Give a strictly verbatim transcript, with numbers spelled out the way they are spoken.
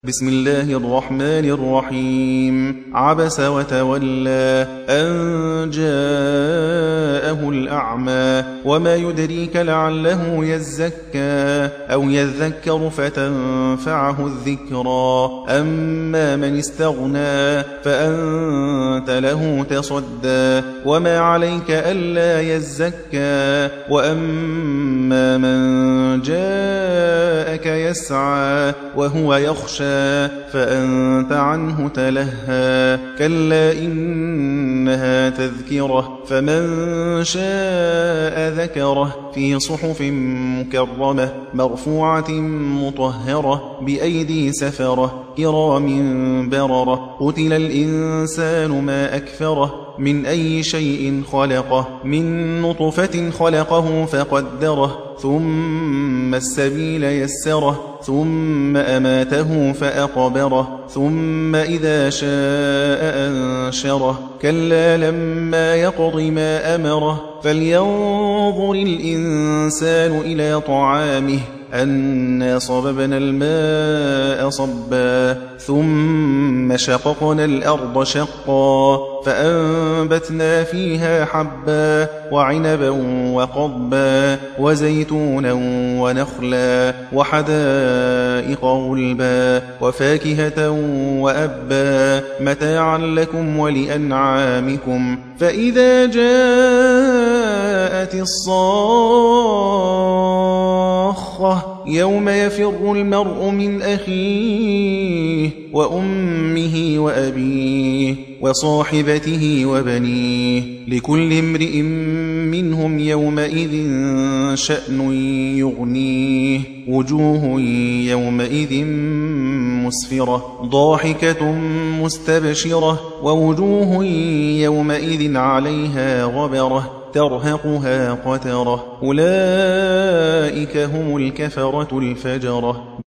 بسم الله الرحمن الرحيم عبس وتولى أن جاءه الأعمى وما يدريك لعله يزكى أو يذكر فتنفعه الذكرى أما من استغنى فأنت له تصدى وما عليك ألا يزكى وأما من جاءك يسعى وهو يخشى فأنت عنه تلهى كلا إنها تذكرة فمن شاء ذكره في صحف مكرمة مرفوعة مطهرة بأيدي سفرة كرام بررة قتل الإنسان ما أكفره من أي شيء خلقه من نطفة خلقه فقدره ثم السبيل يسره ثم أماته فأقبره ثم إذا شاء أنشره كلا لما يقض ما أمره فلينظر الإنسان إلى طعامه أنا صببنا الماء صبا ثم شققنا الأرض شقا فأنبتنا فيها حبا وعنبا وقضبا وزيتونا ونخلا وحدائق غلبا وفاكهة وأبا متاعا لكم ولأنعامكم فإذا جاءت الصاخة يوم يفر المرء من أخيه وأمه وأبيه وصاحبته وبنيه لكل امرئ منهم يومئذ شأن يغنيه وجوه يومئذ مسفرة ضاحكة مستبشرة ووجوه يومئذ عليها غبرة ترهقها قترة أولئك هم الكفرة الفجرة.